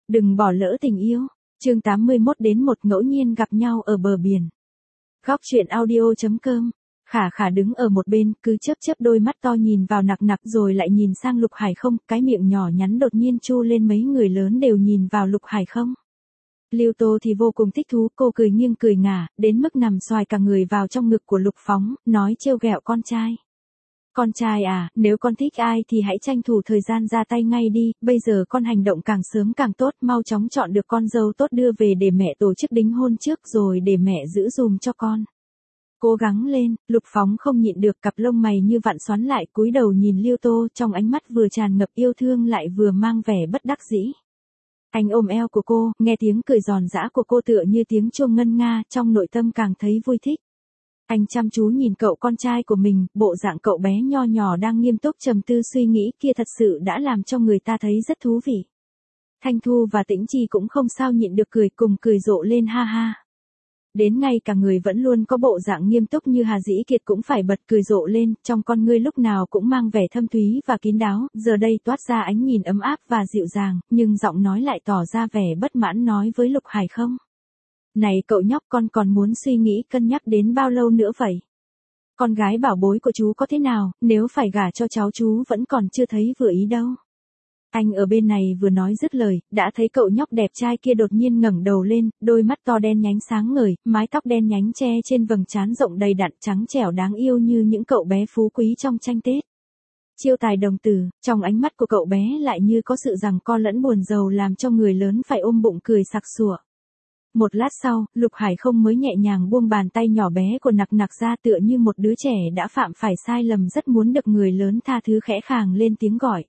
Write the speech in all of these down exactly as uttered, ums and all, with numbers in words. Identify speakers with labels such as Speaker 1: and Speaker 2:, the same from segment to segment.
Speaker 1: Đừng bỏ lỡ tình yêu. Chương tám mươi mốt đến một ngẫu nhiên gặp nhau ở bờ biển. Góc truyện audio chấm com. Khả Khả đứng ở một bên, cứ chớp chớp đôi mắt to nhìn vào Nặc Nặc rồi lại nhìn sang Lục Hải Không, cái miệng nhỏ nhắn đột nhiên chu lên, mấy người lớn đều nhìn vào Lục Hải Không. Lưu Tô thì vô cùng thích thú, cô cười nghiêng cười ngả, đến mức nằm xoài cả người vào trong ngực của Lục Phóng, nói trêu ghẹo con trai. Con trai à, nếu con thích ai thì hãy tranh thủ thời gian ra tay ngay đi, bây giờ con hành động càng sớm càng tốt, mau chóng chọn được con dâu tốt đưa về để mẹ tổ chức đính hôn trước rồi để mẹ giữ dùm cho con. Cố gắng lên. Lục Phóng không nhịn được, cặp lông mày như vặn xoắn lại, cúi đầu nhìn Lưu Tô, trong ánh mắt vừa tràn ngập yêu thương lại vừa mang vẻ bất đắc dĩ. Anh ôm eo của cô, nghe tiếng cười giòn giã của cô tựa như tiếng chuông ngân nga, trong nội tâm càng thấy vui thích. Anh chăm chú nhìn cậu con trai của mình, bộ dạng cậu bé nho nhỏ đang nghiêm túc trầm tư suy nghĩ kia thật sự đã làm cho người ta thấy rất thú vị. Thanh Thu và Tĩnh Chi cũng không sao nhịn được cười, cùng cười rộ lên ha ha. Đến ngay cả người vẫn luôn có bộ dạng nghiêm túc như Hà Dĩ Kiệt cũng phải bật cười rộ lên, trong con ngươi lúc nào cũng mang vẻ thâm thúy và kín đáo, giờ đây toát ra ánh nhìn ấm áp và dịu dàng, nhưng giọng nói lại tỏ ra vẻ bất mãn nói với Lục Hải Không. Này cậu nhóc, con còn muốn suy nghĩ cân nhắc đến bao lâu nữa vậy? Con gái bảo bối của chú có thế nào, nếu phải gả cho cháu chú vẫn còn chưa thấy vừa ý đâu. Anh ở bên này vừa nói dứt lời, đã thấy cậu nhóc đẹp trai kia đột nhiên ngẩng đầu lên, đôi mắt to đen nhánh sáng ngời, mái tóc đen nhánh che trên vầng trán rộng đầy đặn trắng trẻo đáng yêu như những cậu bé phú quý trong tranh Tết. Chiêu tài đồng tử, trong ánh mắt của cậu bé lại như có sự giằng co lẫn buồn rầu làm cho người lớn phải ôm bụng cười sặc sụa. Một lát sau, Lục Hải Không mới nhẹ nhàng buông bàn tay nhỏ bé của Nặc Nặc ra, tựa như một đứa trẻ đã phạm phải sai lầm rất muốn được người lớn tha thứ, khẽ khàng lên tiếng gọi.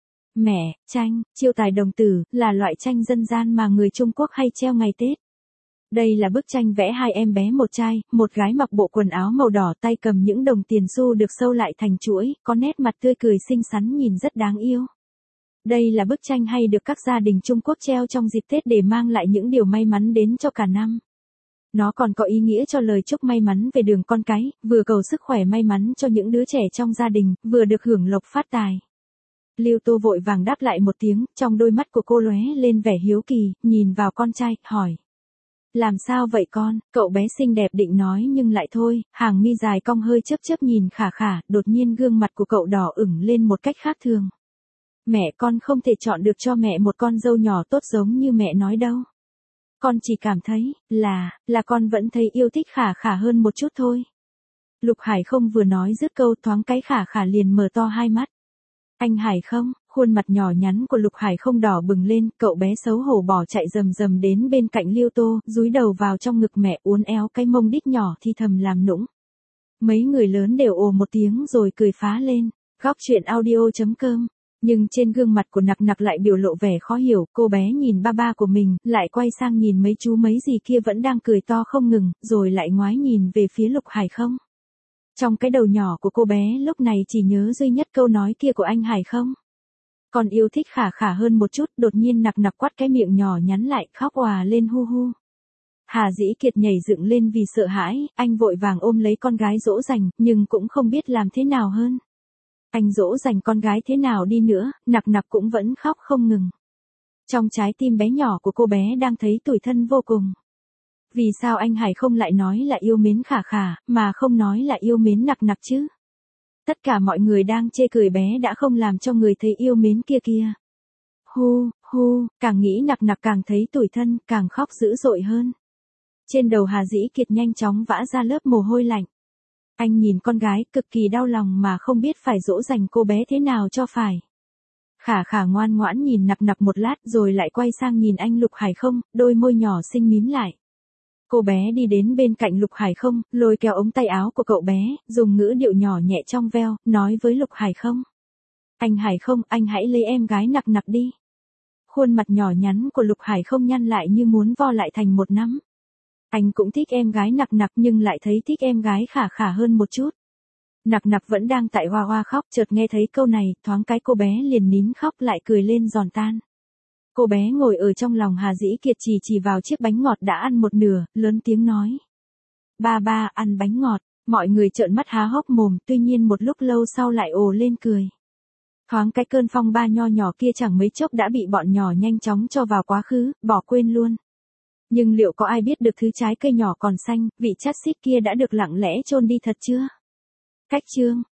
Speaker 1: Mẹ, tranh, chiêu tài đồng tử, là loại tranh dân gian mà người Trung Quốc hay treo ngày Tết. Đây là bức tranh vẽ hai em bé một trai, một gái mặc bộ quần áo màu đỏ, tay cầm những đồng tiền xu được sâu lại thành chuỗi, có nét mặt tươi cười xinh xắn nhìn rất đáng yêu. Đây là bức tranh hay được các gia đình Trung Quốc treo trong dịp Tết để mang lại những điều may mắn đến cho cả năm. Nó còn có ý nghĩa cho lời chúc may mắn về đường con cái, vừa cầu sức khỏe may mắn cho những đứa trẻ trong gia đình, vừa được hưởng lộc phát tài. Lưu Tô vội vàng đáp lại một tiếng, trong đôi mắt của cô lóe lên vẻ hiếu kỳ, nhìn vào con trai, hỏi. Làm sao vậy con? Cậu bé xinh đẹp định nói nhưng lại thôi, hàng mi dài cong hơi chớp chớp nhìn Khả Khả, đột nhiên gương mặt của cậu đỏ ửng lên một cách khác thường. Mẹ, con không thể chọn được cho mẹ một con dâu nhỏ tốt giống như mẹ nói đâu. Con chỉ cảm thấy, là, là con vẫn thấy yêu thích Khả Khả hơn một chút thôi. Lục Hải Không vừa nói dứt câu, thoáng cái Khả Khả liền mở to hai mắt. Anh Hải Không, khuôn mặt nhỏ nhắn của Lục Hải Không đỏ bừng lên, cậu bé xấu hổ bỏ chạy rầm rầm đến bên cạnh Lưu Tô, dúi đầu vào trong ngực mẹ, uốn éo cái mông đít nhỏ thì thầm làm nũng. Mấy người lớn đều ồ một tiếng rồi cười phá lên. Góc truyện audio chấm com. Nhưng trên gương mặt của Nặc Nặc lại biểu lộ vẻ khó hiểu, cô bé nhìn ba ba của mình, lại quay sang nhìn mấy chú mấy gì kia vẫn đang cười to không ngừng, rồi lại ngoái nhìn về phía Lục Hải Không. Trong cái đầu nhỏ của cô bé lúc này chỉ nhớ duy nhất câu nói kia của anh Hải Không. Còn yêu thích Khả Khả hơn một chút, đột nhiên Nặc Nặc quắt cái miệng nhỏ nhắn lại, khóc òa lên hu hu. Hà Dĩ Kiệt nhảy dựng lên vì sợ hãi, anh vội vàng ôm lấy con gái dỗ dành, nhưng cũng không biết làm thế nào hơn. Anh dỗ dành con gái thế nào đi nữa, Nặc Nặc cũng vẫn khóc không ngừng. Trong trái tim bé nhỏ của cô bé đang thấy tủi thân vô cùng. Vì sao anh Hải Không lại nói là yêu mến Khả Khả, mà không nói là yêu mến Nặc Nặc chứ? Tất cả mọi người đang chê cười bé đã không làm cho người thấy yêu mến kia kia. Hu, hu, càng nghĩ Nặc Nặc càng thấy tủi thân, càng khóc dữ dội hơn. Trên đầu Hà Dĩ Kiệt nhanh chóng vã ra lớp mồ hôi lạnh. Anh nhìn con gái cực kỳ đau lòng mà không biết phải dỗ dành cô bé thế nào cho phải. Khả Khả ngoan ngoãn nhìn Nặc Nặc một lát rồi lại quay sang nhìn anh Lục Hải Không, đôi môi nhỏ xinh mím lại. Cô bé đi đến bên cạnh Lục Hải Không, lôi kéo ống tay áo của cậu bé, dùng ngữ điệu nhỏ nhẹ trong veo, nói với Lục Hải Không. Anh Hải Không, anh hãy lấy em gái Nặc Nặc đi. Khuôn mặt nhỏ nhắn của Lục Hải Không nhăn lại như muốn vo lại thành một nắm. Anh cũng thích em gái Nặc Nặc nhưng lại thấy thích em gái Khả Khả hơn một chút. Nặc Nặc vẫn đang tại hoa hoa khóc, chợt nghe thấy câu này, thoáng cái cô bé liền nín khóc lại cười lên giòn tan. Cô bé ngồi ở trong lòng Hà Dĩ Kiệt chỉ chỉ vào chiếc bánh ngọt đã ăn một nửa, lớn tiếng nói. Ba ba, ăn bánh ngọt. Mọi người trợn mắt há hốc mồm, tuy nhiên một lúc lâu sau lại ồ lên cười. Thoáng cái cơn phong ba nho nhỏ kia chẳng mấy chốc đã bị bọn nhỏ nhanh chóng cho vào quá khứ, bỏ quên luôn. Nhưng liệu có ai biết được thứ trái cây nhỏ còn xanh, vị chát xít kia đã được lặng lẽ chôn đi thật chưa? Cách chương